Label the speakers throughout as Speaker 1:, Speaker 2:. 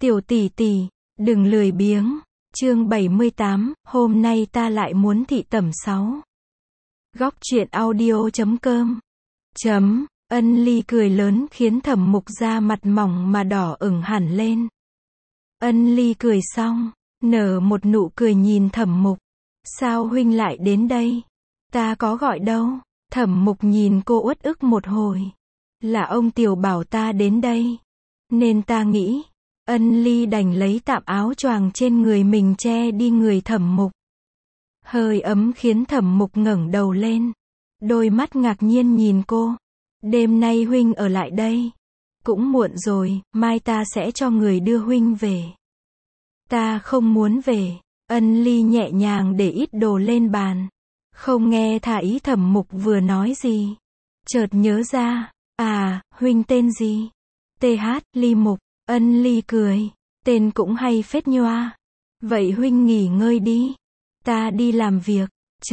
Speaker 1: Tiểu tỷ tỷ, đừng lười biếng. Chương 78, hôm nay ta lại muốn thị tẩm 6. Góc truyện audio.com. Ân Ly cười lớn khiến Thẩm Mục da mặt mỏng mà đỏ ửng hẳn lên. Ân Ly cười xong, nở một nụ cười nhìn Thẩm Mục. Sao huynh lại đến đây? Ta có gọi đâu. Thẩm Mục nhìn cô uất ức một hồi. Là ông Tiểu bảo ta đến đây. Nên ta nghĩ, Ân Ly đành lấy tạm áo choàng trên người mình che đi người Thẩm Mục. Hơi ấm khiến Thẩm Mục ngẩng đầu lên. Đôi mắt ngạc nhiên nhìn cô. Đêm nay huynh ở lại đây. Cũng muộn rồi, mai ta sẽ cho người đưa huynh về. Ta không muốn về. Ân Ly nhẹ nhàng để ít đồ lên bàn. Không nghe thả ý Thẩm Mục vừa nói gì. Chợt nhớ ra, huynh tên gì? TH, Ly Mục. Ân Ly cười. Tên cũng hay phết nhoa. Vậy huynh nghỉ ngơi đi. Ta đi làm việc.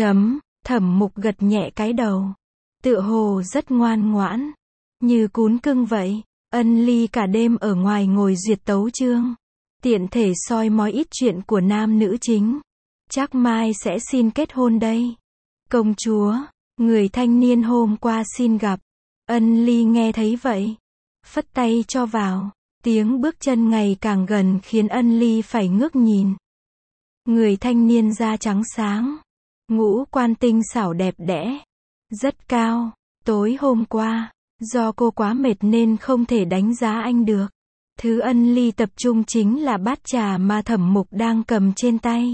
Speaker 1: Thẩm Mục gật nhẹ cái đầu. Tựa hồ rất ngoan ngoãn. Như cún cưng vậy. Ân Ly cả đêm ở ngoài ngồi duyệt tấu chương. Tiện thể soi mói ít chuyện của nam nữ chính. Chắc mai sẽ xin kết hôn đây. Công chúa, người thanh niên hôm qua xin gặp. Ân Ly nghe thấy vậy. Phất tay cho vào. Tiếng bước chân ngày càng gần khiến Ân Ly phải ngước nhìn. Người thanh niên da trắng sáng. Ngũ quan tinh xảo đẹp đẽ. Rất cao. Tối hôm qua, do cô quá mệt nên không thể đánh giá anh được. Thứ Ân Ly tập trung chính là bát trà mà Thẩm Mục đang cầm trên tay.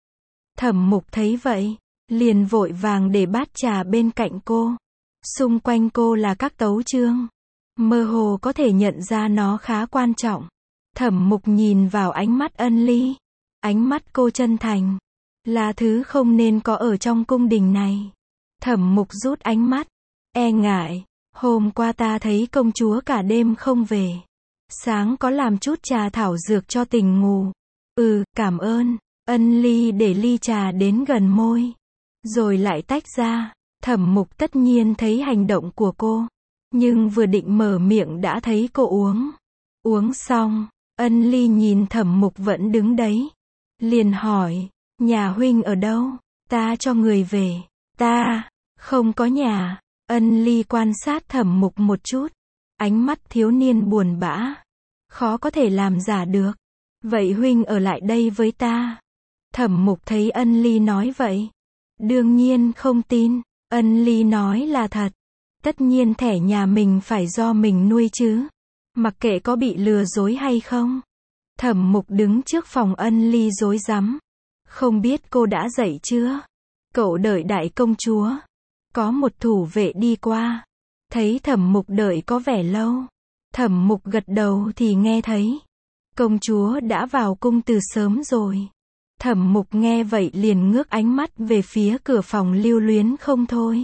Speaker 1: Thẩm Mục thấy vậy, liền vội vàng để bát trà bên cạnh cô. Xung quanh cô là các tấu chương. Mơ hồ có thể nhận ra nó khá quan trọng. Thẩm Mục nhìn vào ánh mắt Ân Ly. Ánh mắt cô chân thành. Là thứ không nên có ở trong cung đình này. Thẩm Mục rút ánh mắt. E ngại. Hôm qua ta thấy công chúa cả đêm không về. Sáng có làm chút trà thảo dược cho tỉnh ngủ. Cảm ơn. Ân Ly để ly trà đến gần môi. Rồi lại tách ra. Thẩm Mục tất nhiên thấy hành động của cô. Nhưng vừa định mở miệng đã thấy cô uống. Uống xong, Ân Ly nhìn Thẩm Mục vẫn đứng đấy. Liền hỏi, nhà huynh ở đâu? Ta cho người về. Ta, không có nhà. Ân Ly quan sát Thẩm Mục một chút. Ánh mắt thiếu niên buồn bã. Khó có thể làm giả được. Vậy huynh ở lại đây với ta. Thẩm Mục thấy Ân Ly nói vậy. Đương nhiên không tin. Ân Ly nói là thật. Tất nhiên thẻ nhà mình phải do mình nuôi chứ. Mặc kệ có bị lừa dối hay không. Thẩm Mục đứng trước phòng Ân Ly rối rắm. Không biết cô đã dậy chưa? Cậu đợi đại công chúa. Có một thủ vệ đi qua. Thấy Thẩm Mục đợi có vẻ lâu. Thẩm Mục gật đầu thì nghe thấy. Công chúa đã vào cung từ sớm rồi. Thẩm Mục nghe vậy liền ngước ánh mắt về phía cửa phòng lưu luyến không thôi.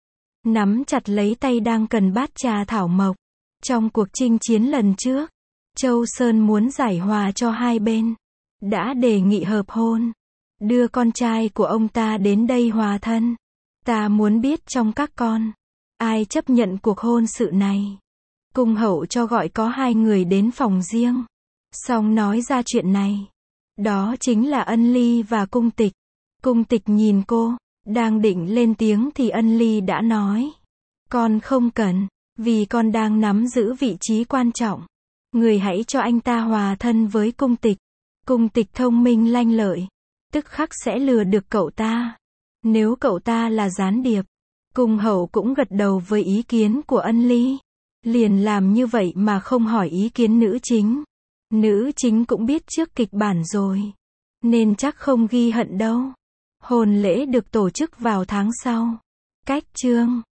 Speaker 1: Nắm chặt lấy tay đang cần bát trà thảo mộc. Trong cuộc chinh chiến lần trước, Châu Sơn muốn giải hòa cho hai bên. Đã đề nghị hợp hôn. Đưa con trai của ông ta đến đây hòa thân. Ta muốn biết trong các con, ai chấp nhận cuộc hôn sự này. Cung hậu cho gọi có hai người đến phòng riêng. Xong nói ra chuyện này. Đó chính là Ân Ly và Cung Tịch. Cung Tịch nhìn cô. Đang định lên tiếng thì Ân Ly đã nói. Con không cần, vì con đang nắm giữ vị trí quan trọng. Người hãy cho anh ta hòa thân với Cung Tịch. Cung Tịch thông minh lanh lợi. Tức khắc sẽ lừa được cậu ta. Nếu cậu ta là gián điệp. Cung hậu cũng gật đầu với ý kiến của Ân Ly. Liền làm như vậy mà không hỏi ý kiến nữ chính. Nữ chính cũng biết trước kịch bản rồi. Nên chắc không ghi hận đâu. Hôn lễ được tổ chức vào tháng sau. Cách chương